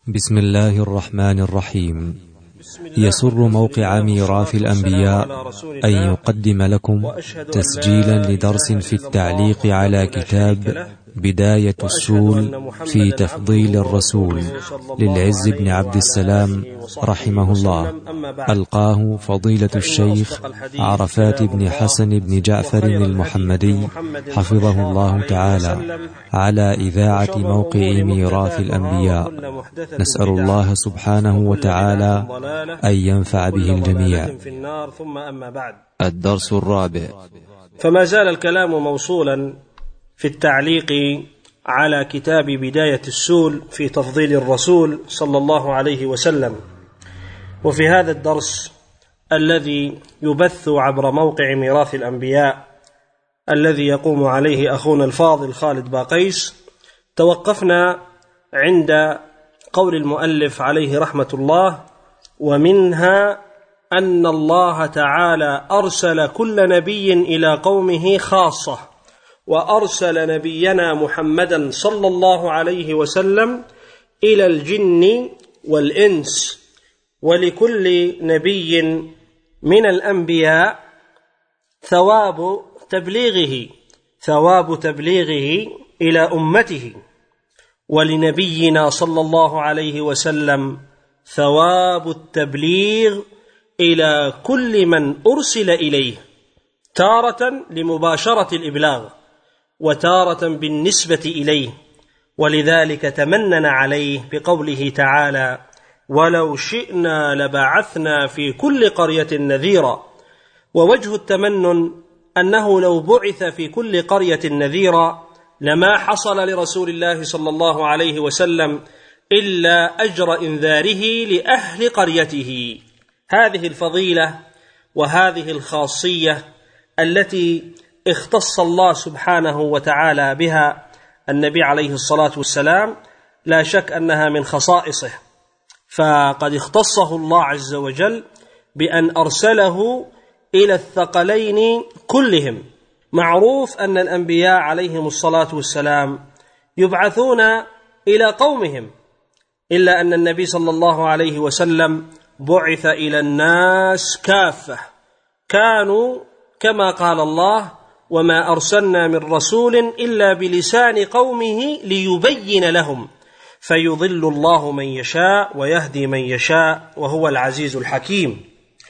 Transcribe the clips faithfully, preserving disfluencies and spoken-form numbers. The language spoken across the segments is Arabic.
بسم الله الرحمن الرحيم. يسر موقع ميراث الأنبياء أن يقدم لكم تسجيلا لدرس في التعليق على كتاب بداية السول في تفضيل الرسول للعز بن عبد السلام رحمه الله، ألقاه فضيلة الشيخ عرفات بن حسن بن جعفر المحمدي حفظه الله تعالى على إذاعة موقع ميراث الأنبياء. نسأل الله سبحانه وتعالى أن ينفع به الجميع. الدرس الرابع. فما زال الكلام موصولا في التعليق على كتاب بداية السول في تفضيل الرسول صلى الله عليه وسلم، وفي هذا الدرس الذي يبث عبر موقع ميراث الأنبياء الذي يقوم عليه أخونا الفاضل خالد باقيس، توقفنا عند قول المؤلف عليه رحمة الله: ومنها أن الله تعالى أرسل كل نبي إلى قومه خاصة، وأرسل نبينا محمدا صلى الله عليه وسلم إلى الجن والإنس، ولكل نبي من الأنبياء ثواب تبليغه ثواب تبليغه إلى أمته، ولنبينا صلى الله عليه وسلم ثواب التبليغ إلى كل من أرسل إليه، تارة لمباشرة الإبلاغ وتارة بالنسبة إليه، ولذلك تمنن عليه بقوله تعالى: ولو شئنا لبعثنا في كل قرية نذيرا. ووجه التمنن أنه لو بعث في كل قرية نذيرا لما حصل لرسول الله صلى الله عليه وسلم إلا أجر إنذاره لأهل قريته. هذه الفضيلة وهذه الخاصية التي اختص الله سبحانه وتعالى بها النبي عليه الصلاة والسلام لا شك أنها من خصائصه، فقد اختصه الله عز وجل بأن أرسله إلى الثقلين كلهم. معروف أن الأنبياء عليهم الصلاة والسلام يبعثون إلى قومهم، إلا أن النبي صلى الله عليه وسلم بعث إلى الناس كافة، كانوا كما قال الله: وما أرسلنا من رسول إلا بلسان قومه ليبين لهم، فيضل الله من يشاء ويهدي من يشاء وهو العزيز الحكيم.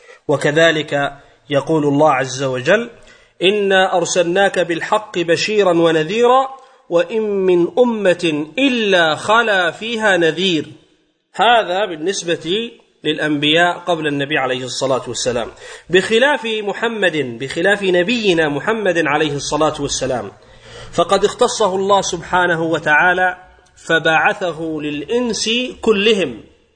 وكذلك يقول الله عز وجل: إنا أرسلناك بالحق بشيرا ونذيرا وإن من أمة إلا خلا فيها نذير. هذا بالنسبة للأنبياء قبل النبي عليه الصلاة والسلام، بخلاف محمد بخلاف نبينا محمد عليه الصلاة والسلام، فقد اختصه الله سبحانه وتعالى فبعثه للإنس كلهم،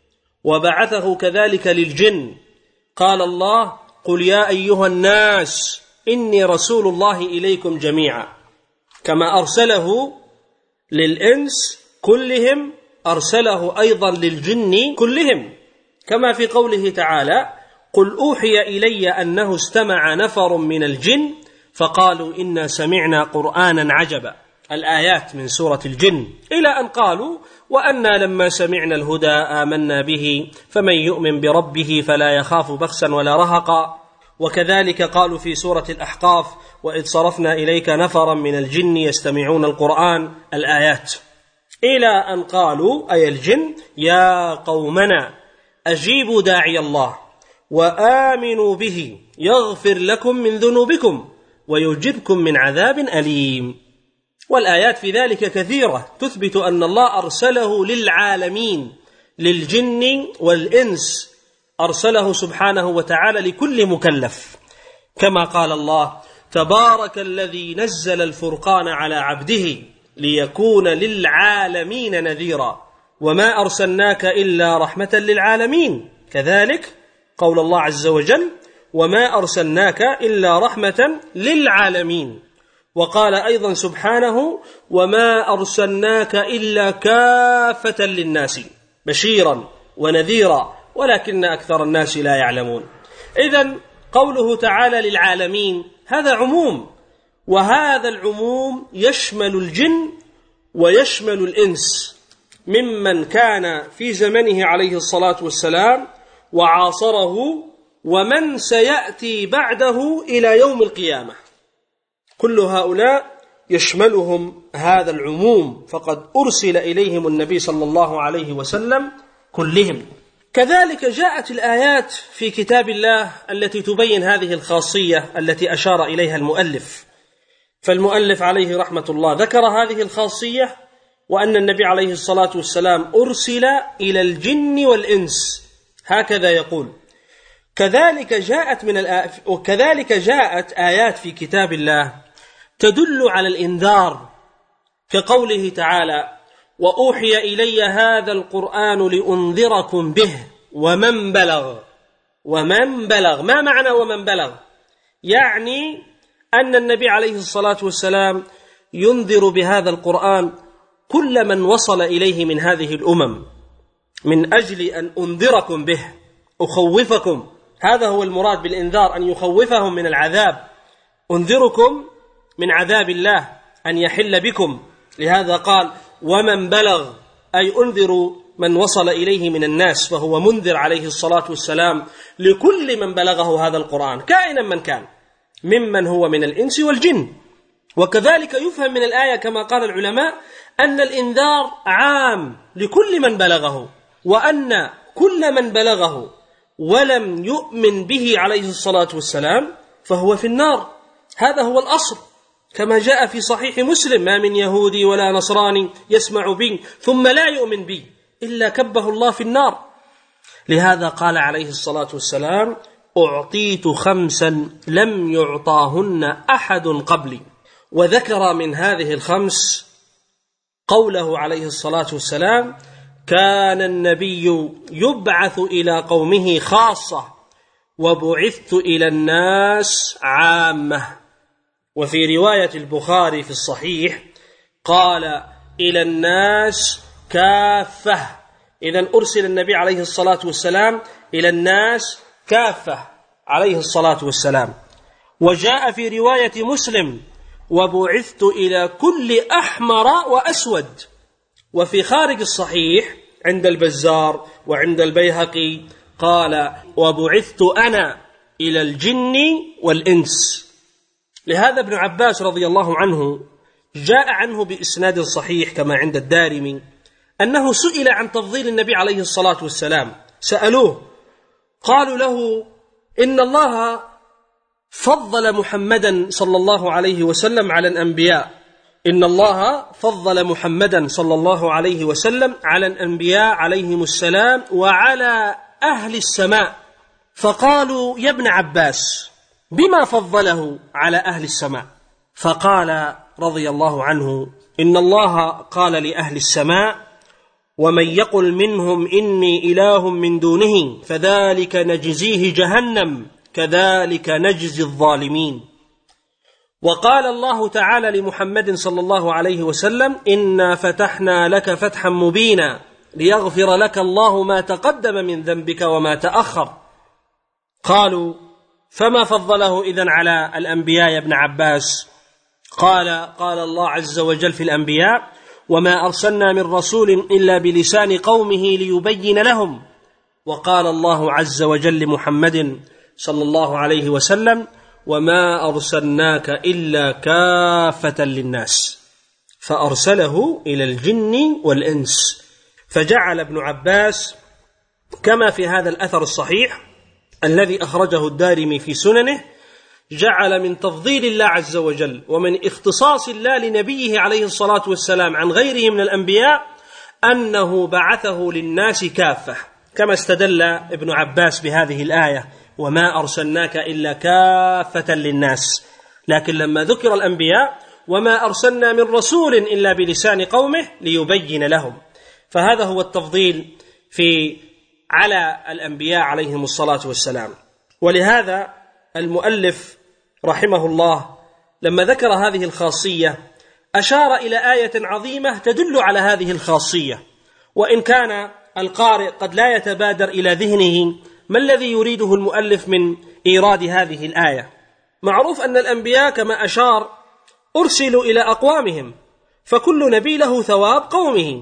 وبعثه كذلك للجن. قال الله: قل يا أيها الناس إني رسول الله إليكم جميعا. كما أرسله للإنس كلهم أرسله أيضا للجن كلهم، كما في قوله تعالى: قل أوحي إلي أنه استمع نفر من الجن فقالوا إنا سمعنا قرآنا عجبا. الآيات من سورة الجن، إلى أن قالوا: وأنا لما سمعنا الهدى آمنا به فمن يؤمن بربه فلا يخاف بخسا ولا رهقا. وكذلك قالوا في سورة الأحقاف: وإذ صرفنا إليك نفرا من الجن يستمعون القرآن. الآيات، إلى أن قالوا أي الجن: يا قومنا أجيبوا داعي الله وآمنوا به يغفر لكم من ذنوبكم ويجركم من عذاب أليم. والآيات في ذلك كثيرة تثبت أن الله أرسله للعالمين، للجن والإنس، أرسله سبحانه وتعالى لكل مكلف، كما قال الله: تبارك الذي نزل الفرقان على عبده ليكون للعالمين نذيرا وما أرسلناك إلا رحمة للعالمين. كذلك قول الله عز وجل: وما أرسلناك إلا رحمة للعالمين. وقال أيضا سبحانه: وما أرسلناك إلا كافة للناس بشيرا ونذيرا ولكن أكثر الناس لا يعلمون. إذن قوله تعالى للعالمين هذا عموم، وهذا العموم يشمل الجن ويشمل الإنس، ممن كان في زمنه عليه الصلاة والسلام وعاصره ومن سيأتي بعده إلى يوم القيامة. كل هؤلاء يشملهم هذا العموم، فقد أرسل إليهم النبي صلى الله عليه وسلم كلهم. كذلك جاءت الآيات في كتاب الله التي تبين هذه الخاصية التي أشار إليها المؤلف. فالمؤلف عليه رحمة الله ذكر هذه الخاصية، وأن النبي عليه الصلاة والسلام أرسل إلى الجن والإنس، هكذا يقول. كذلك جاءت من الآ... وكذلك جاءت آيات في كتاب الله تدل على الإنذار، كقوله تعالى: وأوحي إلي هذا القرآن لأنذركم به ومن بلغ. ومن بلغ، ما معنى ومن بلغ؟ يعني أن النبي عليه الصلاة والسلام ينذر بهذا القرآن كل من وصل إليه من هذه الأمم، من أجل أن أنذركم به، أخوفكم. هذا هو المراد بالإنذار، أن يخوفهم من العذاب. أنذركم من عذاب الله أن يحل بكم. لهذا قال ومن بلغ، أي أنذر من وصل إليه من الناس، فهو منذر عليه الصلاة والسلام لكل من بلغه هذا القرآن كائنا من كان، ممن هو من الإنس والجن. وكذلك يفهم من الآية كما قال العلماء أن الإنذار عام لكل من بلغه، وأن كل من بلغه ولم يؤمن به عليه الصلاة والسلام فهو في النار. هذا هو الأصل، كما جاء في صحيح مسلم: ما من يهودي ولا نصراني يسمع بي ثم لا يؤمن بي إلا كبه الله في النار. لهذا قال عليه الصلاة والسلام: أعطيت خمسا لم يعطاهن أحد قبلي. وذكر من هذه الخمس قوله عليه الصلاة والسلام: كان النبي يبعث إلى قومه خاصة وبعثت إلى الناس عامة. وفي رواية البخاري في الصحيح قال: إلى الناس كافة. إذن أرسل النبي عليه الصلاة والسلام إلى الناس كافة عليه الصلاة والسلام. وجاء في رواية مسلم: وبعثت إلى كل أحمر وأسود. وفي خارج الصحيح عند البزار وعند البيهقي قال: وبعثت أنا إلى الجن والإنس. لهذا ابن عباس رضي الله عنه جاء عنه بإسناد صحيح كما عند الدارمي أنه سئل عن تفضيل النبي عليه الصلاة والسلام. سألوه قالوا له: إن الله فضل محمدا صلى الله عليه وسلم على الأنبياء إن الله فضل محمدا صلى الله عليه وسلم على الأنبياء عليهم السلام وعلى أهل السماء. فقالوا: يا ابن عباس، بما فضله على أهل السماء؟ فقال رضي الله عنه: إن الله قال لأهل السماء: ومن يقل منهم إني إله من دونه فذلك نجزيه جهنم كذلك نجزي الظالمين. وقال الله تعالى لمحمد صلى الله عليه وسلم: إنا فتحنا لك فتحا مبينا ليغفر لك الله ما تقدم من ذنبك وما تأخر. قالوا: فما فضله إذن على الأنبياء يا ابن عباس؟ قال قال الله عز وجل في الأنبياء: وما أرسلنا من رسول إلا بلسان قومه ليبين لهم. وقال الله عز وجل لمحمد صلى الله عليه وسلم: وما أرسلناك إلا كافة للناس. فأرسله إلى الجن والإنس. فجعل ابن عباس كما في هذا الأثر الصحيح الذي أخرجه الدارمي في سننه، جعل من تفضيل الله عز وجل ومن اختصاص الله لنبيه عليه الصلاة والسلام عن غيره من الأنبياء أنه بعثه للناس كافة، كما استدل ابن عباس بهذه الآية: وما أرسلناك إلا كافة للناس. لكن لما ذكر الأنبياء: وما أرسلنا من رسول إلا بلسان قومه ليبين لهم. فهذا هو التفضيل في على الأنبياء عليهم الصلاة والسلام. ولهذا المؤلف رحمه الله لما ذكر هذه الخاصية أشار إلى آية عظيمة تدل على هذه الخاصية، وإن كان القارئ قد لا يتبادر إلى ذهنه ما الذي يريده المؤلف من إيراد هذه الآية. معروف أن الأنبياء كما أشار أرسلوا إلى أقوامهم، فكل نبي له ثواب قومه.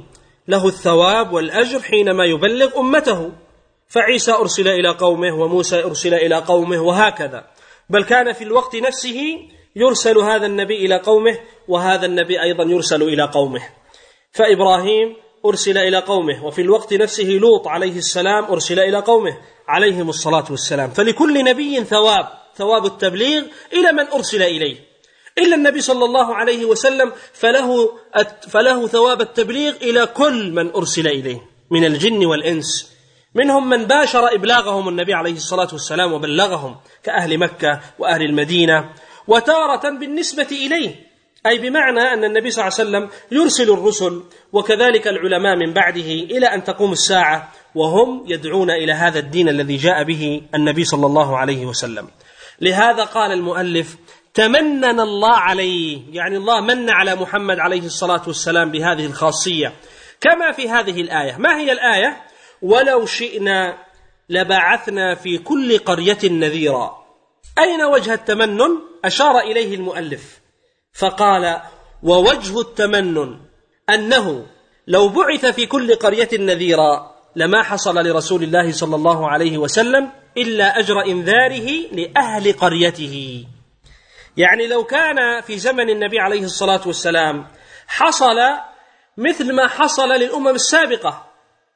له الثواب والأجر حينما يبلغ أمته، فعيسى أرسل إلى قومه وموسى أرسل إلى قومه وهكذا، بل كان في الوقت نفسه يرسل هذا النبي إلى قومه وهذا النبي أيضا يرسل إلى قومه. فإبراهيم أرسل إلى قومه، وفي الوقت نفسه لوط عليه السلام أرسل إلى قومه عليهم الصلاة والسلام. فلكل نبي ثواب، ثواب التبليغ إلى من أرسل إليه، إلا النبي صلى الله عليه وسلم فله, فله ثواب التبليغ إلى كل من أرسل إليه من الجن والإنس، منهم من باشر إبلاغهم النبي عليه الصلاة والسلام وبلغهم كأهل مكة وأهل المدينة، وتارة بالنسبة إليه، أي بمعنى أن النبي صلى الله عليه وسلم يرسل الرسل وكذلك العلماء من بعده إلى أن تقوم الساعة وهم يدعون إلى هذا الدين الذي جاء به النبي صلى الله عليه وسلم. لهذا قال المؤلف: تمنن الله عليه، يعني الله من على محمد عليه الصلاة والسلام بهذه الخاصية، كما في هذه الآية. ما هي الآية؟ ولو شئنا لبعثنا في كل قرية نذيرا. أين وجه التمنن؟ أشار إليه المؤلف فقال: ووجه التمنن أنه لو بعث في كل قرية نذيرا لما حصل لرسول الله صلى الله عليه وسلم إلا أجر إنذاره لأهل قريته. يعني لو كان في زمن النبي عليه الصلاة والسلام حصل مثل ما حصل للأمم السابقة،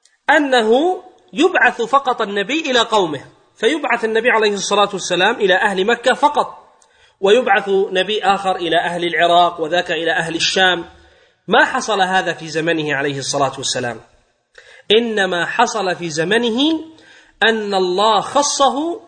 أنه يبعث فقط النبي إلى قومه، فيبعث النبي عليه الصلاة والسلام إلى أهل مكة فقط، ويبعث نبي آخر إلى أهل العراق وذاك إلى أهل الشام. ما حصل هذا في زمنه عليه الصلاة والسلام، إنما حصل في زمنه أن الله خصه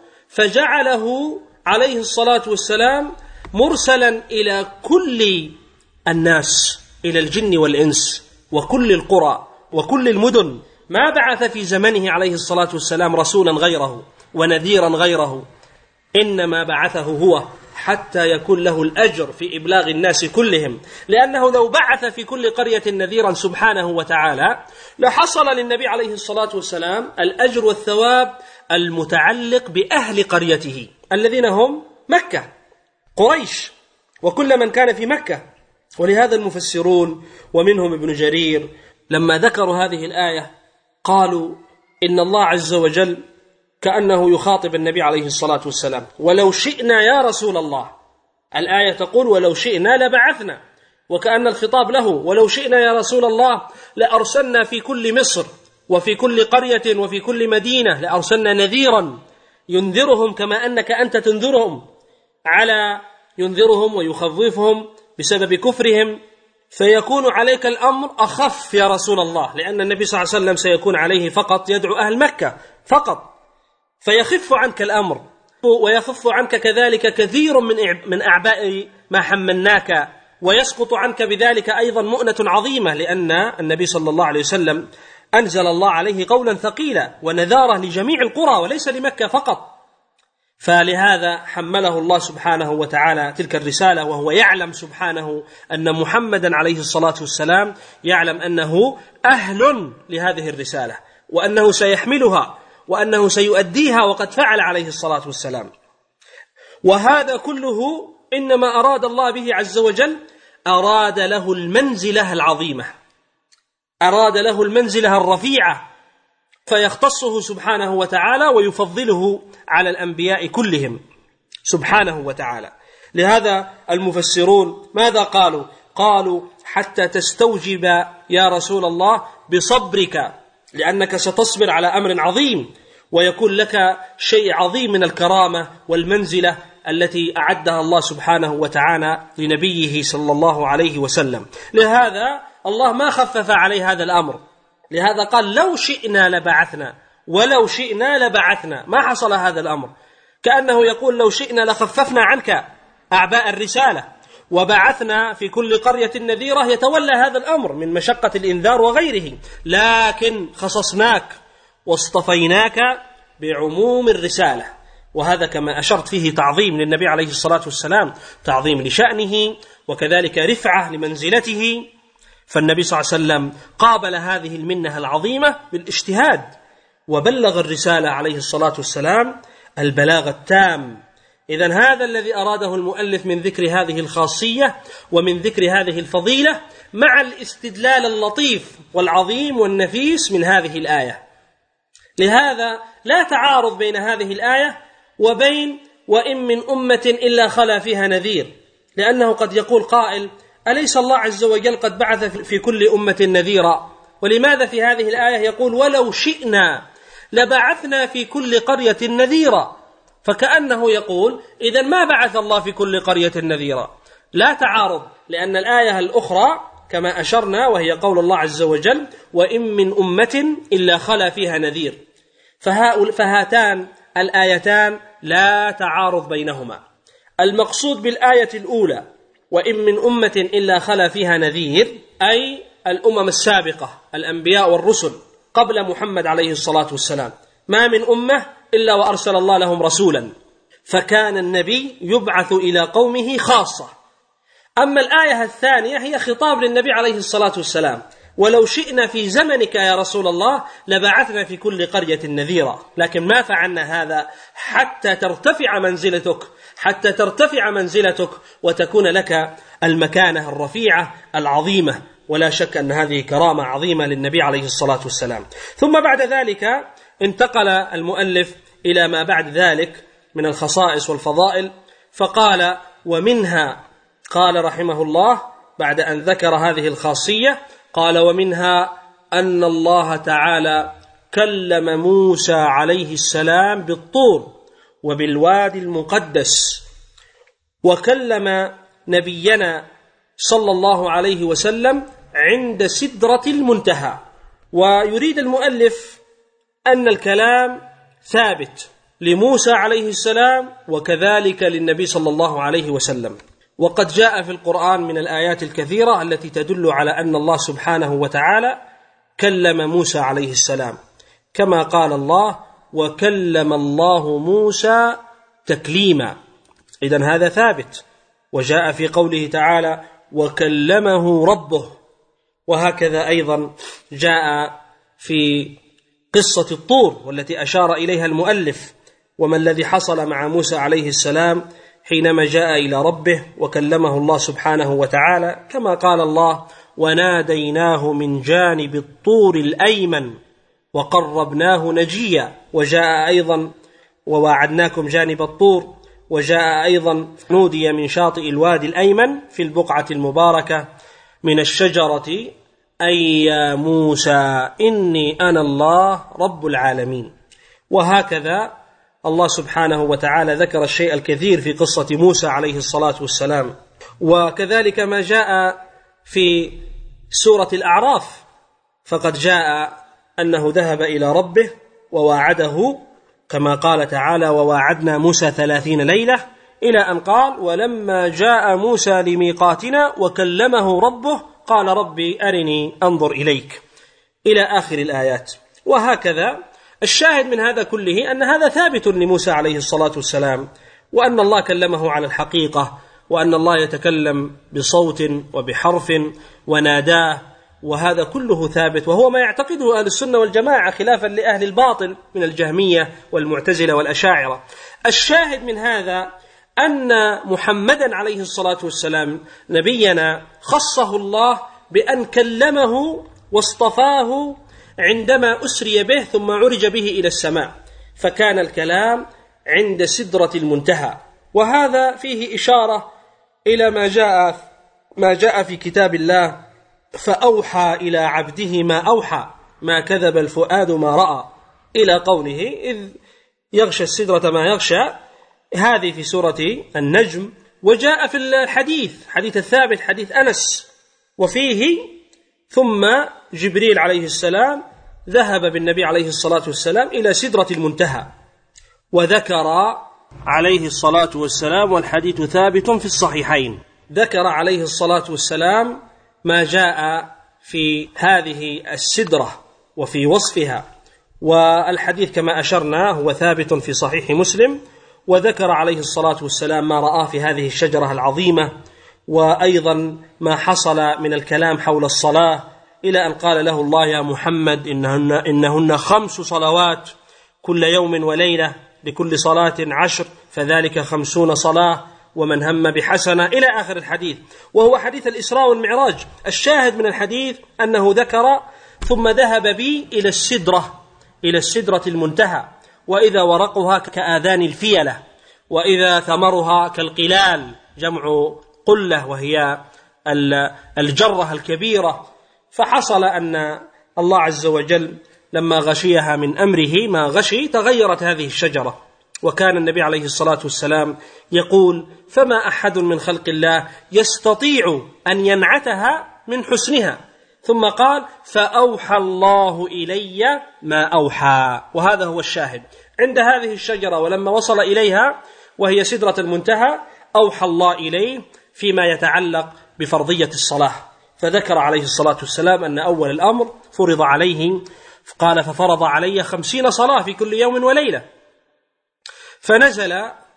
فجعله عليه الصلاة والسلام مرسلا إلى كل الناس، إلى الجن والإنس وكل القرى وكل المدن. ما بعث في زمنه عليه الصلاة والسلام رسولا غيره ونذيرا غيره، إنما بعثه هو حتى يكون له الأجر في إبلاغ الناس كلهم، لأنه لو بعث في كل قرية نذيرا سبحانه وتعالى لحصل للنبي عليه الصلاة والسلام الأجر والثواب المتعلق بأهل قريته الذين هم مكة، قريش وكل من كان في مكة. ولهذا المفسرون ومنهم ابن جرير لما ذكروا هذه الآية قالوا إن الله عز وجل كأنه يخاطب النبي عليه الصلاة والسلام: ولو شئنا يا رسول الله. الآية تقول ولو شئنا لبعثنا، وكأن الخطاب له: ولو شئنا يا رسول الله لأرسلنا في كل مصر وفي كل قرية وفي كل مدينة، لأرسلنا نذيرا ينذرهم كما أنك أنت تنذرهم، على ينذرهم ويخوفهم بسبب كفرهم، فيكون عليك الأمر أخف يا رسول الله، لأن النبي صلى الله عليه وسلم سيكون عليه فقط يدعو أهل مكة فقط، فيخف عنك الأمر ويخف عنك كذلك كثير من من أعباء ما حملناك، ويسقط عنك بذلك أيضا مؤنة عظيمة، لأن النبي صلى الله عليه وسلم أنزل الله عليه قولا ثقيلا ونذاره لجميع القرى وليس لمكة فقط. فلهذا حمله الله سبحانه وتعالى تلك الرسالة، وهو يعلم سبحانه أن محمدا عليه الصلاة والسلام يعلم أنه أهل لهذه الرسالة وأنه سيحملها وأنه سيؤديها، وقد فعل عليه الصلاة والسلام. وهذا كله إنما أراد الله به عز وجل، أراد له المنزلة العظيمة، أراد له المنزلة الرفيعة، فيختصه سبحانه وتعالى ويفضله على الأنبياء كلهم سبحانه وتعالى. لهذا المفسرون ماذا قالوا؟ قالوا حتى تستوجب يا رسول الله بصبرك، لأنك ستصبر على أمر عظيم، ويكون لك شيء عظيم من الكرامة والمنزلة التي أعدها الله سبحانه وتعالى لنبيه صلى الله عليه وسلم. لهذا الله ما خفف عليه هذا الأمر، لهذا قال لو شئنا لبعثنا، ولو شئنا لبعثنا. ما حصل هذا الأمر، كأنه يقول لو شئنا لخففنا عنك أعباء الرسالة وبعثنا في كل قرية نذيرة يتولى هذا الأمر من مشقة الإنذار وغيره، لكن خصصناك واصطفيناك بعموم الرسالة. وهذا كما أشرت فيه تعظيم للنبي عليه الصلاة والسلام، تعظيم لشأنه وكذلك رفعة لمنزلته. فالنبي صلى الله عليه وسلم قابل هذه المنة العظيمة بالاجتهاد، وبلغ الرسالة عليه الصلاة والسلام البلاغ التام. إذن هذا الذي أراده المؤلف من ذكر هذه الخاصية ومن ذكر هذه الفضيلة، مع الاستدلال اللطيف والعظيم والنفيس من هذه الآية. لهذا لا تعارض بين هذه الآية وبين وإن من أمة إلا خلا فيها نذير، لأنه قد يقول قائل: أليس الله عز وجل قد بعث في كل أمة نذيرا؟ ولماذا في هذه الآية يقول ولو شئنا لبعثنا في كل قرية نذيرا؟ فكأنه يقول إذن ما بعث الله في كل قرية نذيرا. لا تعارض، لأن الآية الأخرى كما أشرنا وهي قول الله عز وجل: وإن من أمة إلا خلا فيها نذير. فهاتان الآيتان لا تعارض بينهما. المقصود بالآية الأولى وإن من أمة إلا خلا فيها نذير أي الأمم السابقة، الأنبياء والرسل قبل محمد عليه الصلاة والسلام، ما من أمة إلا وأرسل الله لهم رسولا، فكان النبي يبعث إلى قومه خاصة. أما الآية الثانية هي خطاب للنبي عليه الصلاة والسلام: ولو شئنا في زمنك يا رسول الله لبعثنا في كل قرية نذيرا، لكن ما فعلنا هذا حتى ترتفع منزلتك حتى ترتفع منزلتك وتكون لك المكانة الرفيعة العظيمة. ولا شك أن هذه كرامة عظيمة للنبي عليه الصلاة والسلام. ثم بعد ذلك انتقل المؤلف إلى ما بعد ذلك من الخصائص والفضائل، فقال: ومنها، قال رحمه الله بعد أن ذكر هذه الخاصية، قال: ومنها أن الله تعالى كلم موسى عليه السلام بالطور وبالوادي المقدس، وكلم نبينا صلى الله عليه وسلم عند سدرة المنتهى. ويريد المؤلف أن الكلام ثابت لموسى عليه السلام وكذلك للنبي صلى الله عليه وسلم. وقد جاء في القرآن من الآيات الكثيرة التي تدل على أن الله سبحانه وتعالى كلم موسى عليه السلام، كما قال الله: وكلم الله موسى تكليما. إذن هذا ثابت. وجاء في قوله تعالى: وكلمه ربه. وهكذا أيضا جاء في قصة الطور والتي أشار إليها المؤلف: وما الذي حصل مع موسى عليه السلام حينما جاء إلى ربه وكلمه الله سبحانه وتعالى، كما قال الله: وناديناه من جانب الطور الأيمن وقربناه نجيا. وجاء أيضا: وواعدناكم جانب الطور. وجاء أيضا: نودي من شاطئ الوادي الأيمن في البقعة المباركة من الشجرة أي يا موسى إني أنا الله رب العالمين. وهكذا الله سبحانه وتعالى ذكر الشيء الكثير في قصة موسى عليه الصلاة والسلام. وكذلك ما جاء في سورة الأعراف، فقد جاء أنه ذهب إلى ربه وواعده، كما قال تعالى: وواعدنا موسى ثلاثين ليلة، إلى أن قال: ولما جاء موسى لميقاتنا وكلمه ربه قال ربي أرني أنظر إليك، إلى آخر الآيات. وهكذا الشاهد من هذا كله أن هذا ثابت لموسى عليه الصلاة والسلام، وأن الله كلمه على الحقيقة، وأن الله يتكلم بصوت وبحرف وناداه، وهذا كله ثابت، وهو ما يعتقده أهل السنة والجماعة خلافا لأهل الباطل من الجهمية والمعتزلة والأشاعرة. الشاهد من هذا أن محمدا عليه الصلاة والسلام نبينا خصه الله بأن كلمه واصطفاه عندما أسري به ثم عرج به إلى السماء، فكان الكلام عند سدرة المنتهى. وهذا فيه إشارة إلى ما جاء ما جاء في كتاب الله: فأوحى إلى عبده ما أوحى ما كذب الفؤاد ما رأى، إلى قوله: إذ يغشى السدرة ما يغشى. هذه في سورة النجم. وجاء في الحديث حديث الثابت حديث أنس، وفيه: ثم جبريل عليه السلام ذهب بالنبي عليه الصلاة والسلام إلى سدرة المنتهى. وذكر عليه الصلاة والسلام، والحديث ثابت في الصحيحين، ذكر عليه الصلاة والسلام ما جاء في هذه السدرة وفي وصفها. والحديث كما أشرنا هو ثابت في صحيح مسلم. وذكر عليه الصلاة والسلام ما رآه في هذه الشجرة العظيمة، وأيضا ما حصل من الكلام حول الصلاة، إلى أن قال له الله: يا محمد إنهن, إنهن خمس صلوات كل يوم وليلة، لكل صلاة عشر، فذلك خمسون صلاة. ومن هم بحسنة إلى آخر الحديث، وهو حديث الإسراء والمعراج. الشاهد من الحديث أنه ذكر: ثم ذهب بي إلى السدرة، إلى السدرة المنتهى، وإذا ورقها كآذان الفيلة، وإذا ثمرها كالقلال، جمع قلة وهي الجرة الكبيرة. فحصل أن الله عز وجل لما غشيها من أمره ما غشي تغيرت هذه الشجرة. وكان النبي عليه الصلاة والسلام يقول: فما أحد من خلق الله يستطيع أن ينعتها من حسنها. ثم قال: فأوحى الله إلي ما أوحى. وهذا هو الشاهد عند هذه الشجرة، ولما وصل إليها وهي سدرة المنتهى أوحى الله إليه فيما يتعلق بفرضية الصلاة، فذكر عليه الصلاة والسلام أن أول الأمر فرض عليه، قال: ففرض علي خمسين صلاة في كل يوم وليلة. فنزل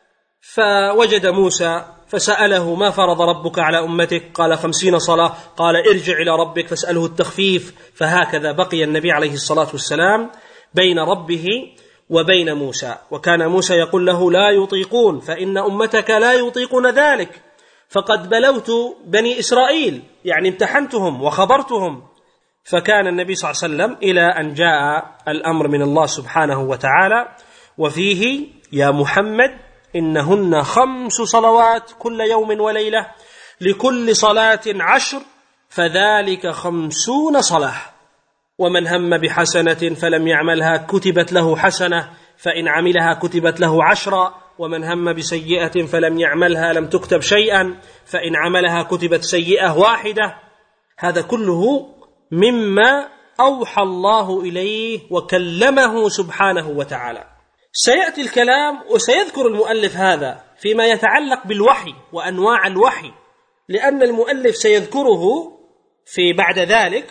فوجد موسى فسأله: ما فرض ربك على أمتك؟ قال: خمسين صلاة. قال: ارجع إلى ربك فاسأله التخفيف. فهكذا بقي النبي عليه الصلاة والسلام بين ربه وبين موسى. وكان موسى يقول له: لا يطيقون، فإن أمتك لا يطيقون ذلك، فقد بلوت بني إسرائيل، يعني امتحنتهم وخبرتهم. فكان النبي صلى الله عليه وسلم إلى أن جاء الأمر من الله سبحانه وتعالى: وفيه يا محمد إنهن خمس صلوات كل يوم وليلة، لكل صلاة عشر، فذلك خمسون صلاة. ومن هم بحسنة فلم يعملها كتبت له حسنة، فإن عملها كتبت له عشرة. ومن هم بسيئة فلم يعملها لم تكتب شيئا، فإن عملها كتبت سيئة واحدة. هذا كله مما أوحى الله إليه وكلمه سبحانه وتعالى. سيأتي الكلام وسيذكر المؤلف هذا فيما يتعلق بالوحي وأنواع الوحي، لأن المؤلف سيذكره في بعد ذلك.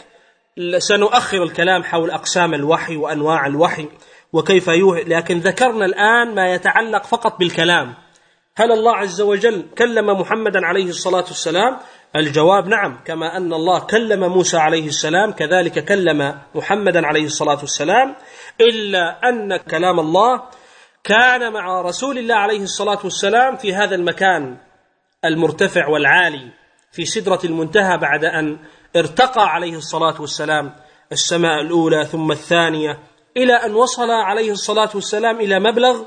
سنؤخر الكلام حول أقسام الوحي وأنواع الوحي وكيف يوحي، لكن ذكرنا الآن ما يتعلق فقط بالكلام. هل الله عز وجل كلم محمدا عليه الصلاة والسلام؟ الجواب نعم، كما أن الله كلم موسى عليه السلام كذلك كلم محمدا عليه الصلاة والسلام، إلا أن كلام الله كان مع رسول الله عليه الصلاة والسلام في هذا المكان المرتفع والعالي في سدرة المنتهى، بعد أن ارتقى عليه الصلاة والسلام السماء الأولى ثم الثانية، إلى أن وصل عليه الصلاة والسلام إلى مبلغ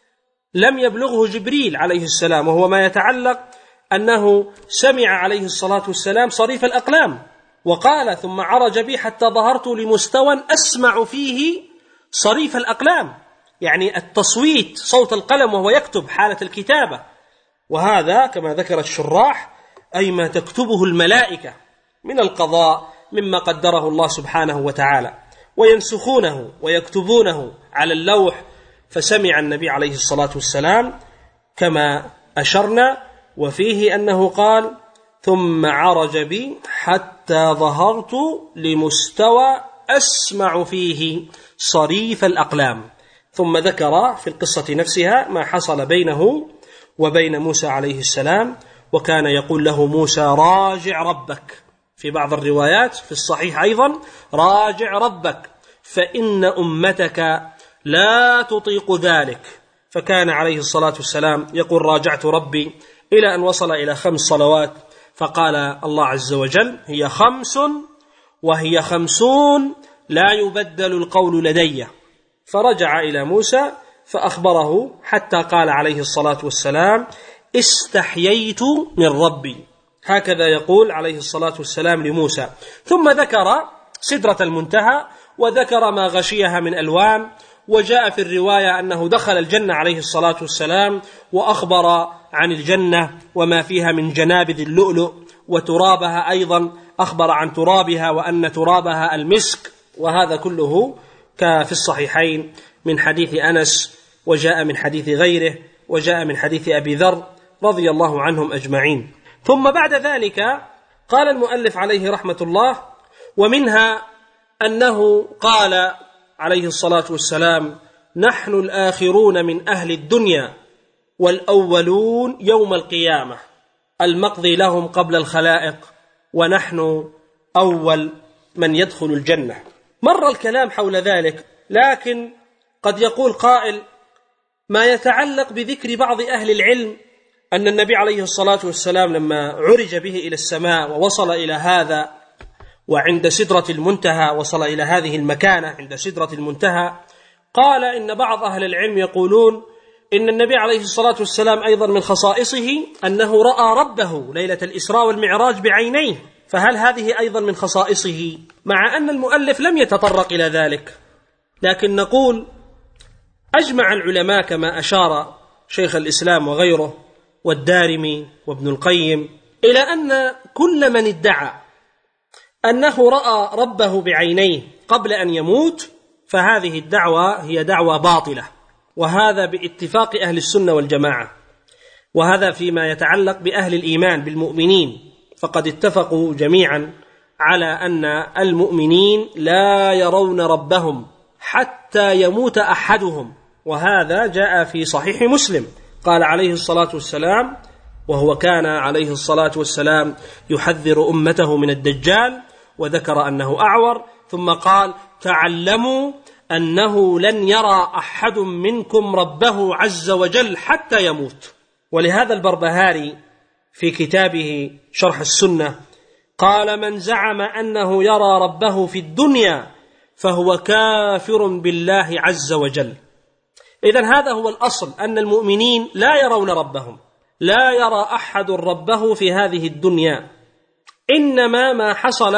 لم يبلغه جبريل عليه السلام، وهو ما يتعلق أنه سمع عليه الصلاة والسلام صريف الأقلام، وقال: ثم عرج بي حتى ظهرت لمستوى أسمع فيه صريف الأقلام، يعني التصويت، صوت القلم وهو يكتب حالة الكتابة. وهذا كما ذكر الشراح أي ما تكتبه الملائكة من القضاء مما قدره الله سبحانه وتعالى، وينسخونه ويكتبونه على اللوح. فسمع النبي عليه الصلاة والسلام كما أشرنا، وفيه أنه قال: ثم عرج بي حتى ظهرت لمستوى أسمع فيه صريف الأقلام. ثم ذكر في القصة نفسها ما حصل بينه وبين موسى عليه السلام، وكان يقول له موسى: راجع ربك، في بعض الروايات في الصحيح أيضا: راجع ربك فإن أمتك لا تطيق ذلك. فكان عليه الصلاة والسلام يقول: راجعت ربي، إلى أن وصل إلى خمس صلوات. فقال الله عز وجل: هي خمس وهي خمسون لا يبدل القول لدي. فرجع إلى موسى فأخبره، حتى قال عليه الصلاة والسلام: استحييت من ربي. هكذا يقول عليه الصلاة والسلام لموسى. ثم ذكر سدرة المنتهى وذكر ما غشيها من ألوان. وجاء في الرواية أنه دخل الجنة عليه الصلاة والسلام، وأخبر عن الجنة وما فيها من جنابذ اللؤلؤ، وترابها أيضا أخبر عن ترابها وأن ترابها المسك. وهذا كله في الصحيحين من حديث أنس، وجاء من حديث غيره، وجاء من حديث أبي ذر رضي الله عنهم أجمعين. ثم بعد ذلك قال المؤلف عليه رحمة الله: ومنها أنه قال عليه الصلاة والسلام: نحن الآخرون من أهل الدنيا والأولون يوم القيامة، المقضي لهم قبل الخلائق، ونحن أول من يدخل الجنة. مر الكلام حول ذلك، لكن قد يقول قائل: ما يتعلق بذكر بعض أهل العلم أن النبي عليه الصلاة والسلام لما عرج به إلى السماء ووصل إلى هذا، وعند سدرة المنتهى وصل إلى هذه المكانة عند سدرة المنتهى، قال إن بعض أهل العلم يقولون إن النبي عليه الصلاة والسلام أيضا من خصائصه أنه رأى ربه ليلة الإسراء والمعراج بعينيه، فهل هذه أيضا من خصائصه؟ مع أن المؤلف لم يتطرق إلى ذلك، لكن نقول أجمع العلماء كما أشار شيخ الإسلام وغيره والدارمي وابن القيم إلى أن كل من ادعى أنه رأى ربه بعينيه قبل أن يموت فهذه الدعوة هي دعوة باطلة، وهذا باتفاق أهل السنة والجماعة، وهذا فيما يتعلق بأهل الإيمان بالمؤمنين، فقد اتفقوا جميعا على أن المؤمنين لا يرون ربهم حتى يموت أحدهم، وهذا جاء في صحيح مسلم، قال عليه الصلاة والسلام، وهو كان عليه الصلاة والسلام يحذر أمته من الدجال، وذكر أنه أعور، ثم قال: تعلموا أنه لن يرى أحد منكم ربه عز وجل حتى يموت. ولهذا البربهاري في كتابه شرح السنة قال: من زعم أنه يرى ربه في الدنيا فهو كافر بالله عز وجل. إذن هذا هو الأصل، أن المؤمنين لا يرون ربهم، لا يرى أحد ربه في هذه الدنيا، إنما ما حصل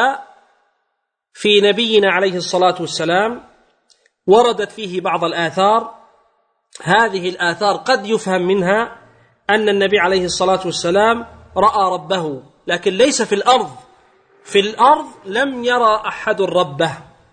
في نبينا عليه الصلاة والسلام وردت فيه بعض الآثار، هذه الآثار قد يفهم منها أن النبي عليه الصلاة والسلام رأى ربه، لكن ليس في الأرض، في الأرض لم يرى أحد ربه،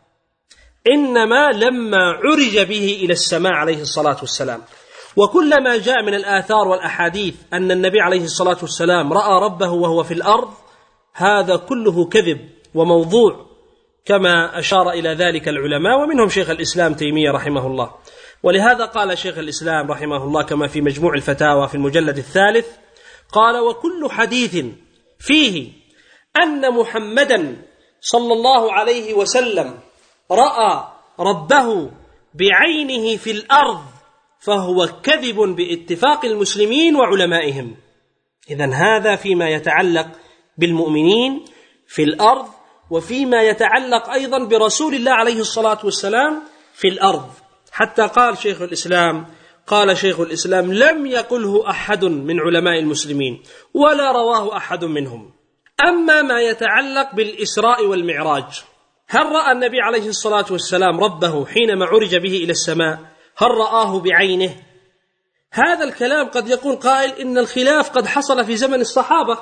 إنما لما عرج به إلى السماء عليه الصلاة والسلام. وكل ما جاء من الآثار والأحاديث أن النبي عليه الصلاة والسلام رأى ربه وهو في الأرض، هذا كله كذب وموضوع، كما أشار إلى ذلك العلماء، ومنهم شيخ الإسلام تيمية رحمه الله. ولهذا قال شيخ الإسلام رحمه الله كما في مجموع الفتاوى في المجلد الثالث، قال: وكل حديث فيه أن محمدا صلى الله عليه وسلم رأى ربه بعينه في الأرض فهو كذب باتفاق المسلمين وعلمائهم. إذن هذا فيما يتعلق بالمؤمنين في الأرض، وفيما يتعلق أيضا برسول الله عليه الصلاة والسلام في الأرض. حتى قال شيخ الإسلام قال شيخ الإسلام لم يقله أحد من علماء المسلمين ولا رواه أحد منهم. أما ما يتعلق بالإسراء والمعراج، هل رأى النبي عليه الصلاة والسلام ربه حينما عرج به إلى السماء؟ هل رآه بعينه؟ هذا الكلام قد يقول قائل إن الخلاف قد حصل في زمن الصحابة،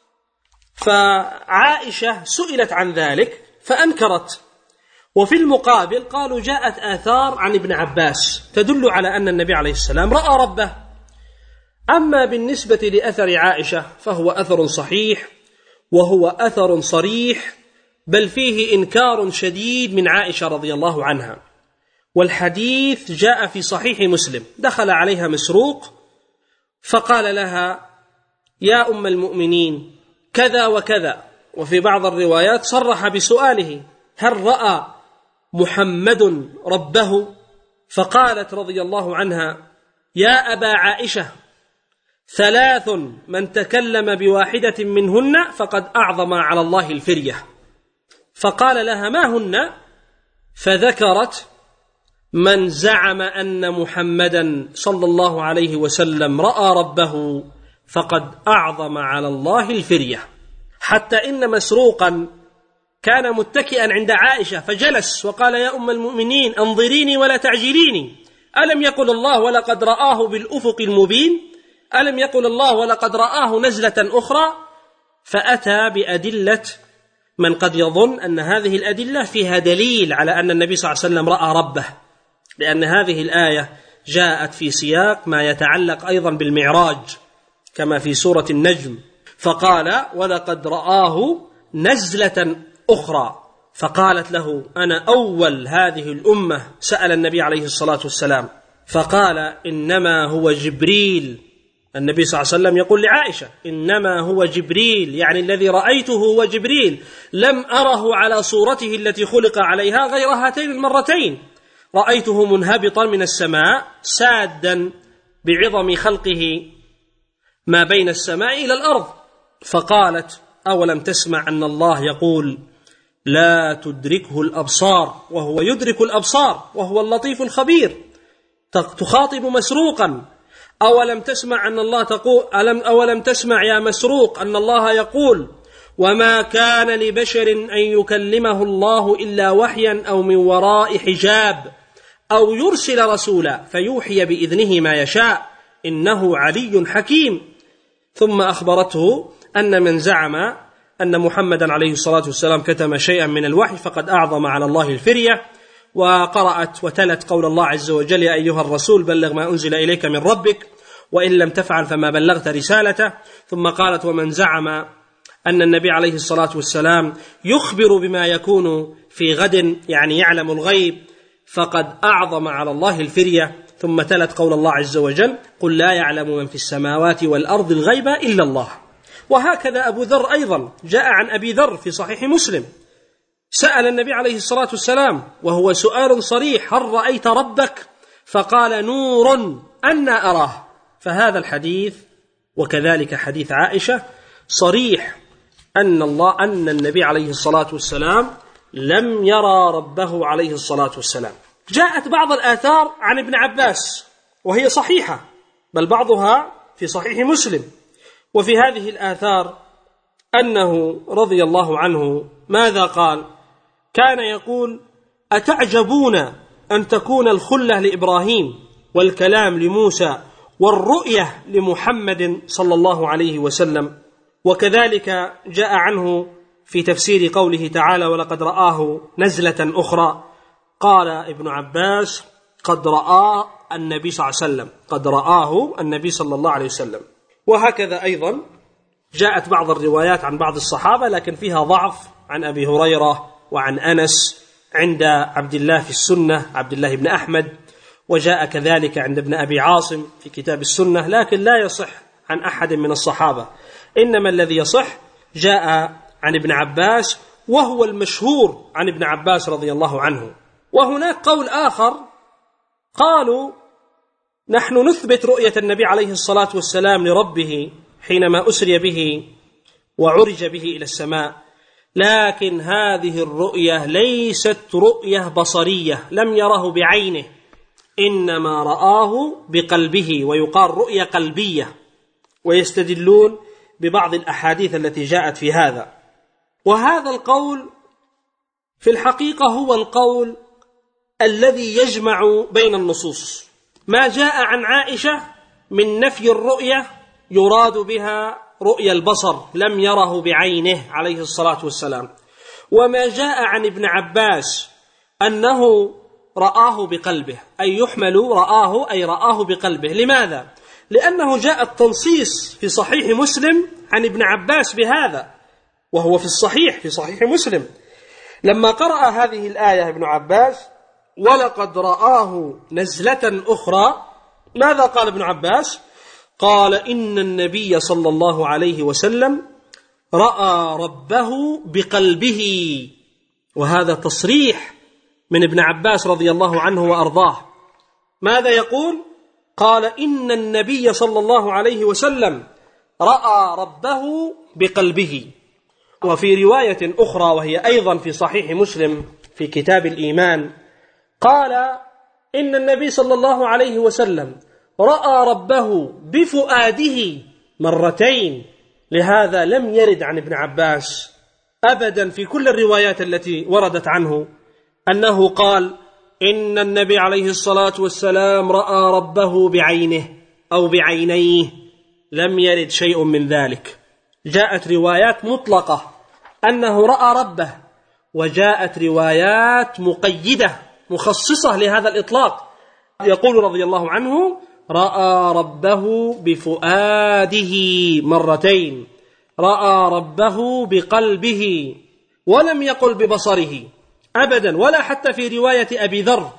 فعائشة سئلت عن ذلك فأنكرت، وفي المقابل قالوا جاءت آثار عن ابن عباس تدل على أن النبي عليه السلام رأى ربه. أما بالنسبة لأثر عائشة فهو أثر صحيح، وهو أثر صريح، بل فيه إنكار شديد من عائشة رضي الله عنها. والحديث جاء في صحيح مسلم، دخل عليها مسروق فقال لها: يا أم المؤمنين كذا وكذا، وفي بعض الروايات صرح بسؤاله: هل رأى محمد ربه؟ فقالت رضي الله عنها: يا أبا عائشة، ثلاث من تكلم بواحدة منهن فقد أعظم على الله الفرية. فقال لها: ما هن؟ فذكرت: من زعم أن محمدا صلى الله عليه وسلم رأى ربه فقد أعظم على الله الفرية. حتى إن مسروقا كان متكئا عند عائشة فجلس وقال: يا أم المؤمنين انظريني ولا تعجليني، ألم يقل الله ولقد رآه بالأفق المبين؟ ألم يقل الله ولقد رآه نزلة أخرى؟ فأتى بأدلة من قد يظن أن هذه الأدلة فيها دليل على أن النبي صلى الله عليه وسلم رأى ربه، لأن هذه الآية جاءت في سياق ما يتعلق أيضا بالمعراج كما في سورة النجم، فقال: ولقد رآه نزلة أخرى. فقالت له: أنا أول هذه الأمة سأل النبي عليه الصلاة والسلام، فقال: إنما هو جبريل. النبي صلى الله عليه وسلم يقول لعائشة: إنما هو جبريل، يعني الذي رأيته هو جبريل، لم أره على صورته التي خلق عليها غير هاتين المرتين، رأيته منهبطا من السماء سادا بعظم خلقه ما بين السماء إلى الأرض. فقالت: أولم تسمع أن الله يقول: لا تدركه الأبصار وهو يدرك الأبصار وهو اللطيف الخبير. تخاطب مسروقا: أولم تسمع أن الله تقول ألم أولم تسمع يا مسروق أن الله يقول: وما كان لبشر أن يكلمه الله إلا وحيا أو من وراء حجاب أو يرسل رسولا فيوحي بإذنه ما يشاء إنه علي حكيم. ثم أخبرته أن من زعم أن محمدا عليه الصلاة والسلام كتم شيئا من الوحي فقد أعظم على الله الفرية. وقرأت وتلت قول الله عز وجل: يا أيها الرسول بلغ ما أنزل إليك من ربك وإن لم تفعل فما بلغت رسالته. ثم قالت: ومن زعم أن النبي عليه الصلاة والسلام يخبر بما يكون في غد، يعني يعلم الغيب، فقد أعظم على الله الفرية. ثم تلت قول الله عز وجل: قل لا يعلم من في السماوات والأرض الغيب إلا الله. وهكذا أبو ذر أيضا جاء عن أبي ذر في صحيح مسلم، سأل النبي عليه الصلاة والسلام وهو سؤال صريح: هل رأيت ربك؟ فقال: نور أنا أراه. فهذا الحديث وكذلك حديث عائشة صريح أن الله أن النبي عليه الصلاة والسلام لم يرى ربه عليه الصلاة والسلام. جاءت بعض الآثار عن ابن عباس وهي صحيحة، بل بعضها في صحيح مسلم. وفي هذه الآثار أنه رضي الله عنه ماذا قال؟ كان يقول: أتعجبون أن تكون الخلة لإبراهيم والكلام لموسى والرؤية لمحمد صلى الله عليه وسلم. وكذلك جاء عنه في تفسير قوله تعالى: ولقد رآه نزلة أخرى. قال ابن عباس: قد رآه النبي صلى الله عليه وسلم، قد رآه النبي صلى الله عليه وسلم. وهكذا أيضا جاءت بعض الروايات عن بعض الصحابة لكن فيها ضعف، عن أبي هريرة وعن أنس، عند عبد الله في السنة عبد الله بن أحمد، وجاء كذلك عند ابن أبي عاصم في كتاب السنة، لكن لا يصح عن أحد من الصحابة. إنما الذي يصح جاء عن ابن عباس، وهو المشهور عن ابن عباس رضي الله عنه. وهناك قول آخر قالوا: نحن نثبت رؤية النبي عليه الصلاة والسلام لربه حينما أسري به وعرج به إلى السماء، لكن هذه الرؤية ليست رؤية بصرية، لم يره بعينه، إنما رآه بقلبه، ويقال رؤية قلبية. ويستدلون ببعض الأحاديث التي جاءت في هذا. وهذا القول في الحقيقة هو القول الذي يجمع بين النصوص. ما جاء عن عائشة من نفي الرؤية يراد بها رؤية البصر، لم يره بعينه عليه الصلاة والسلام. وما جاء عن ابن عباس أنه رآه بقلبه، أي يحمل رآه أي رآه بقلبه. لماذا؟ لأنه جاء التنصيص في صحيح مسلم عن ابن عباس بهذا، وهو في الصحيح في صحيح مسلم. لما قرأ هذه الآية ابن عباس: ولقد رآه نزلة أخرى، ماذا قال ابن عباس؟ قال: إن النبي صلى الله عليه وسلم رأى ربه بقلبه. وهذا تصريح من ابن عباس رضي الله عنه وأرضاه. ماذا يقول؟ قال: إن النبي صلى الله عليه وسلم رأى ربه بقلبه. وفي رواية أخرى وهي أيضا في صحيح مسلم في كتاب الإيمان قال: إن النبي صلى الله عليه وسلم رأى ربه بفؤاده مرتين. لهذا لم يرد عن ابن عباس أبدا في كل الروايات التي وردت عنه أنه قال: إن النبي عليه الصلاة والسلام رأى ربه بعينه أو بعينيه. لم يرد شيء من ذلك. جاءت روايات مطلقة أنه رأى ربه، وجاءت روايات مقيدة مخصصة لهذا الإطلاق. يقول رضي الله عنه: رأى ربه بفؤاده مرتين، رأى ربه بقلبه، ولم يقل ببصره أبدا، ولا حتى في رواية أبي ذر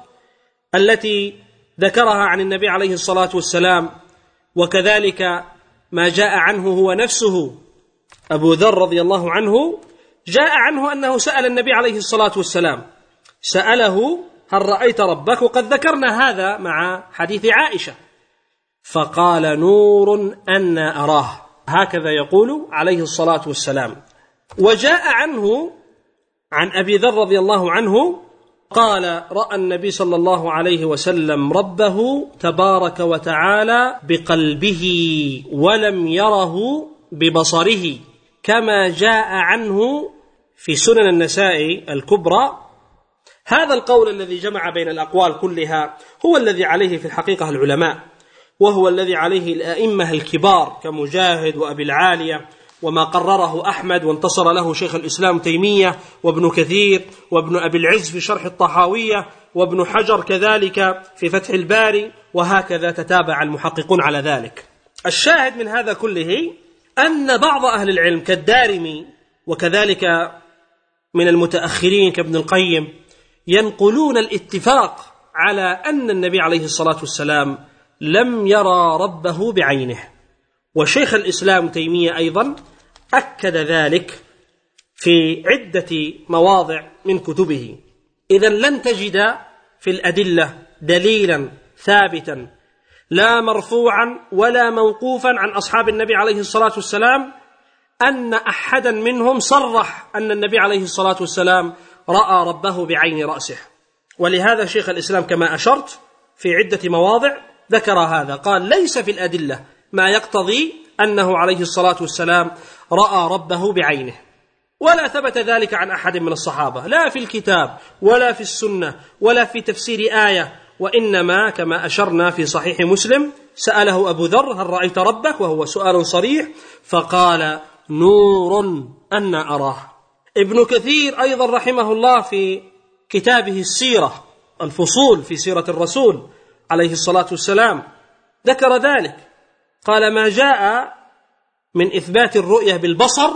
التي ذكرها عن النبي عليه الصلاة والسلام. وكذلك ما جاء عنه هو نفسه أبو ذر رضي الله عنه، جاء عنه أنه سأل النبي عليه الصلاة والسلام، سأله: هل رأيت ربك؟ وقد ذكرنا هذا مع حديث عائشة. فقال: نور أنا أراه. هكذا يقول عليه الصلاة والسلام. وجاء عنه عن أبي ذر رضي الله عنه قال: رأى النبي صلى الله عليه وسلم ربه تبارك وتعالى بقلبه ولم يره ببصره، كما جاء عنه في سنن النسائي الكبرى. هذا القول الذي جمع بين الأقوال كلها هو الذي عليه في الحقيقة العلماء، وهو الذي عليه الأئمة الكبار كمجاهد وأبي العالية، وما قرره أحمد وانتصر له شيخ الإسلام تيمية وابن كثير وابن أبي العز في شرح الطحاوية وابن حجر كذلك في فتح الباري، وهكذا تتابع المحققون على ذلك. الشاهد من هذا كله أن بعض أهل العلم كالدارمي وكذلك من المتأخرين كابن القيم ينقلون الاتفاق على أن النبي عليه الصلاة والسلام لم يرى ربه بعينه، وشيخ الإسلام تيمية أيضا أكد ذلك في عدة مواضع من كتبه. إذن لن تجد في الأدلة دليلا ثابتا لا مرفوعا ولا موقوفا عن أصحاب النبي عليه الصلاة والسلام أن أحدا منهم صرح أن النبي عليه الصلاة والسلام رأى ربه بعين رأسه. ولهذا شيخ الإسلام كما أشرت في عدة مواضع ذكر هذا، قال: ليس في الأدلة ما يقتضي أنه عليه الصلاة والسلام رأى ربه بعينه، ولا ثبت ذلك عن أحد من الصحابة، لا في الكتاب ولا في السنة ولا في تفسير آية. وإنما كما أشرنا في صحيح مسلم سأله أبو ذر: هل رأيت ربك؟ وهو سؤال صريح، فقال: نور أنا أراه. ابن كثير أيضا رحمه الله في كتابه السيرة الفصول في سيرة الرسول عليه الصلاة والسلام ذكر ذلك، قال: ما جاء من إثبات الرؤية بالبصر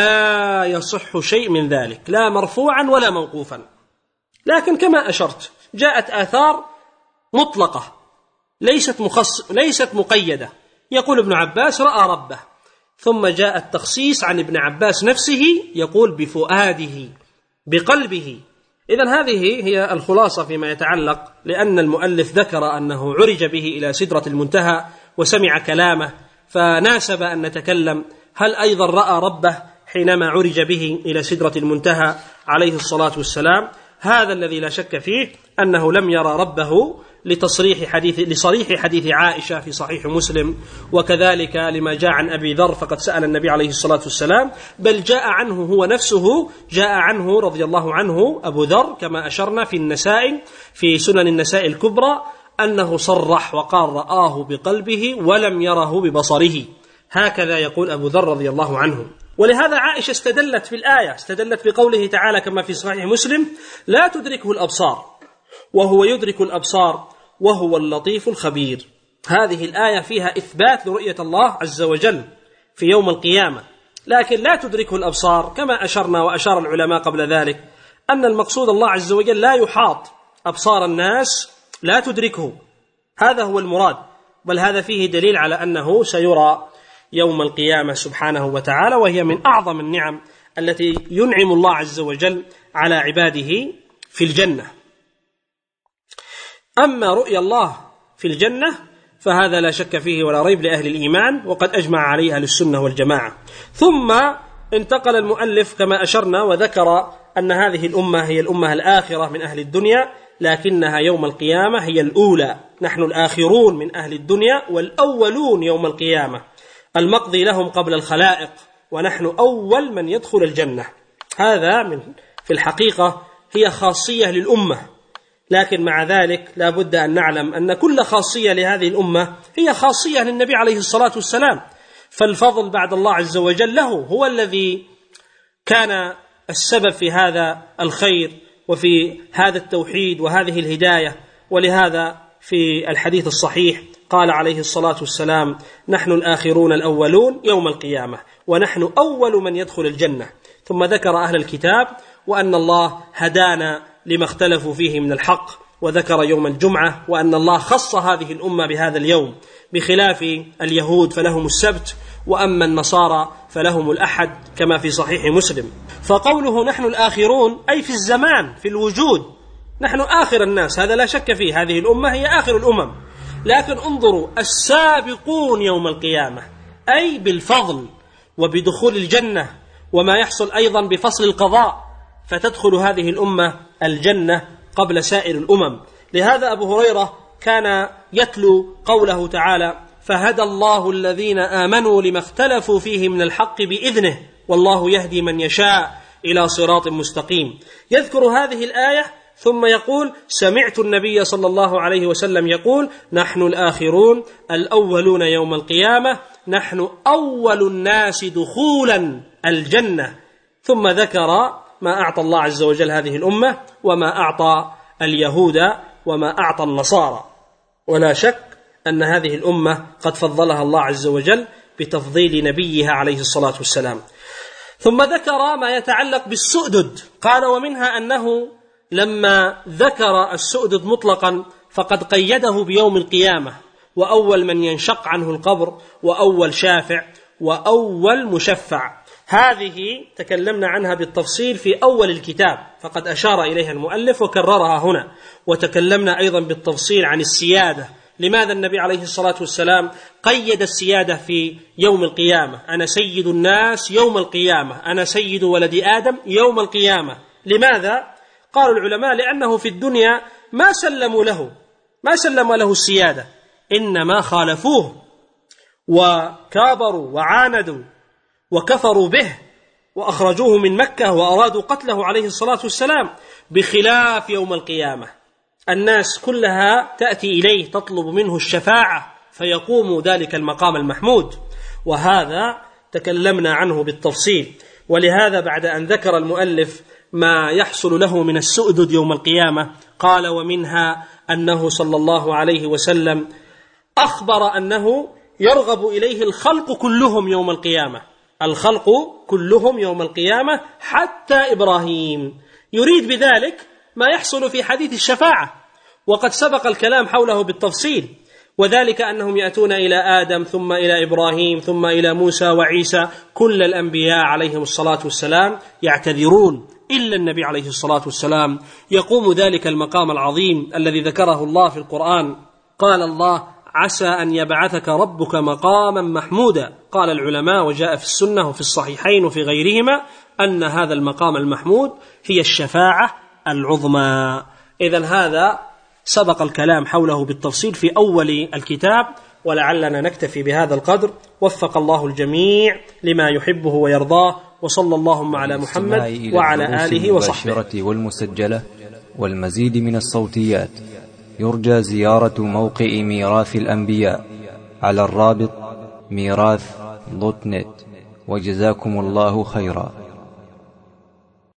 لا يصح شيء من ذلك، لا مرفوعا ولا موقوفا. لكن كما أشرت جاءت آثار مطلقة ليست, مخص... ليست مقيدة، يقول ابن عباس رأى ربه، ثم جاء التخصيص عن ابن عباس نفسه يقول بفؤاده بقلبه. إذن هذه هي الخلاصة فيما يتعلق، لأن المؤلف ذكر أنه عرج به إلى سدرة المنتهى وسمع كلامه، فناسب أن نتكلم هل أيضا رأى ربه حينما عرج به إلى سدرة المنتهى عليه الصلاة والسلام. هذا الذي لا شك فيه أنه لم يرى ربه لتصريح حديث لصريح حديث عائشة في صحيح مسلم، وكذلك لما جاء عن أبي ذر فقد سأل النبي عليه الصلاة والسلام، بل جاء عنه هو نفسه، جاء عنه رضي الله عنه أبو ذر كما أشرنا في النسائي في سنن النسائي الكبرى أنه صرح وقال رآه بقلبه ولم يره ببصره. هكذا يقول أبو ذر رضي الله عنه. ولهذا عائشة استدلت في الآية، استدلت بقوله تعالى كما في صحيح مسلم: لا تدركه الأبصار وهو يدرك الأبصار وهو اللطيف الخبير. هذه الآية فيها إثبات لرؤية الله عز وجل في يوم القيامة، لكن لا تدركه الأبصار كما أشرنا وأشار العلماء قبل ذلك أن المقصود الله عز وجل لا يحاط، أبصار الناس لا تدركه، هذا هو المراد، بل هذا فيه دليل على أنه سيرى يوم القيامة سبحانه وتعالى، وهي من أعظم النعم التي ينعم الله عز وجل على عباده في الجنة. أما رؤيا الله في الجنة فهذا لا شك فيه ولا ريب لأهل الإيمان، وقد أجمع عليه أهل السنة والجماعة. ثم انتقل المؤلف كما أشرنا وذكر أن هذه الأمة هي الأمة الآخرة من أهل الدنيا، لكنها يوم القيامة هي الأولى. نحن الآخرون من أهل الدنيا والأولون يوم القيامة، المقضي لهم قبل الخلائق، ونحن أول من يدخل الجنة. هذا من في الحقيقة هي خاصية للأمة، لكن مع ذلك لا بد أن نعلم أن كل خاصية لهذه الأمة هي خاصية للنبي عليه الصلاة والسلام، فالفضل بعد الله عز وجل له، هو الذي كان السبب في هذا الخير وفي هذا التوحيد وهذه الهداية. ولهذا في الحديث الصحيح قال عليه الصلاة والسلام: نحن الآخرون الأولون يوم القيامة ونحن أول من يدخل الجنة. ثم ذكر أهل الكتاب وأن الله هدانا لما اختلفوا فيه من الحق، وذكر يوم الجمعة وأن الله خص هذه الأمة بهذا اليوم، بخلاف اليهود فلهم السبت، وأما النصارى فلهم الأحد كما في صحيح مسلم. فقوله نحن الآخرون أي في الزمان، في الوجود، نحن آخر الناس، هذا لا شك فيه، هذه الأمة هي آخر الأمم، لكن انظروا، السابقون يوم القيامة أي بالفضل وبدخول الجنة، وما يحصل أيضا بفصل القضاء، فتدخل هذه الأمة الجنة قبل سائر الأمم. لهذا أبو هريرة كان يتلو قوله تعالى: فهدى الله الذين آمنوا لما اختلفوا فيه من الحق بإذنه والله يهدي من يشاء إلى صراط مستقيم. يذكر هذه الآية ثم يقول: سمعت النبي صلى الله عليه وسلم يقول: نحن الآخرون الأولون يوم القيامة، نحن أول الناس دخولا الجنة. ثم ذكر ما أعطى الله عز وجل هذه الأمة وما أعطى اليهود وما أعطى النصارى. ولا شك أن هذه الأمة قد فضلها الله عز وجل بتفضيل نبيها عليه الصلاة والسلام. ثم ذكر ما يتعلق بالسؤدد، قال: ومنها أنه لما ذكر السؤدد مطلقا فقد قيده بيوم القيامة، وأول من ينشق عنه القبر، وأول شافع، وأول مشفع. هذه تكلمنا عنها بالتفصيل في أول الكتاب، فقد أشار إليها المؤلف وكررها هنا. وتكلمنا أيضا بالتفصيل عن السيادة، لماذا النبي عليه الصلاة والسلام قيد السيادة في يوم القيامة؟ أنا سيد الناس يوم القيامة، أنا سيد ولد آدم يوم القيامة. لماذا؟ قالوا العلماء: لأنه في الدنيا ما سلموا له ما سلموا له السيادة، إنما خالفوه وكابروا وعاندوا وكفروا به وأخرجوه من مكة وأرادوا قتله عليه الصلاة والسلام. بخلاف يوم القيامة، الناس كلها تأتي إليه تطلب منه الشفاعة فيقوم ذلك المقام المحمود، وهذا تكلمنا عنه بالتفصيل. ولهذا بعد أن ذكر المؤلف ما يحصل له من السؤدد يوم القيامة قال: ومنها أنه صلى الله عليه وسلم أخبر أنه يرغب إليه الخلق كلهم يوم القيامة، الخلق كلهم يوم القيامة حتى إبراهيم. يريد بذلك ما يحصل في حديث الشفاعة، وقد سبق الكلام حوله بالتفصيل، وذلك أنهم يأتون إلى آدم ثم إلى إبراهيم ثم إلى موسى وعيسى، كل الأنبياء عليهم الصلاة والسلام يعتذرون إلا النبي عليه الصلاة والسلام. يقوم ذلك المقام العظيم الذي ذكره الله في القرآن. قال الله: عسى أن يبعثك ربك مقاما محمودا. قال العلماء وجاء في السنة وفي الصحيحين وفي غيرهما أن هذا المقام المحمود هي الشفاعة العظمى. إذن هذا سبق الكلام حوله بالتفصيل في أول الكتاب، ولعلنا نكتفي بهذا القدر. وفق الله الجميع لما يحبه ويرضاه، وصلى اللهم على محمد وعلى آله وصحبه. والمسجلة والمزيد من الصوتيات يرجى زيارة موقع ميراث الأنبياء على الرابط ميراث دوت نت. وجزاكم الله خيرا.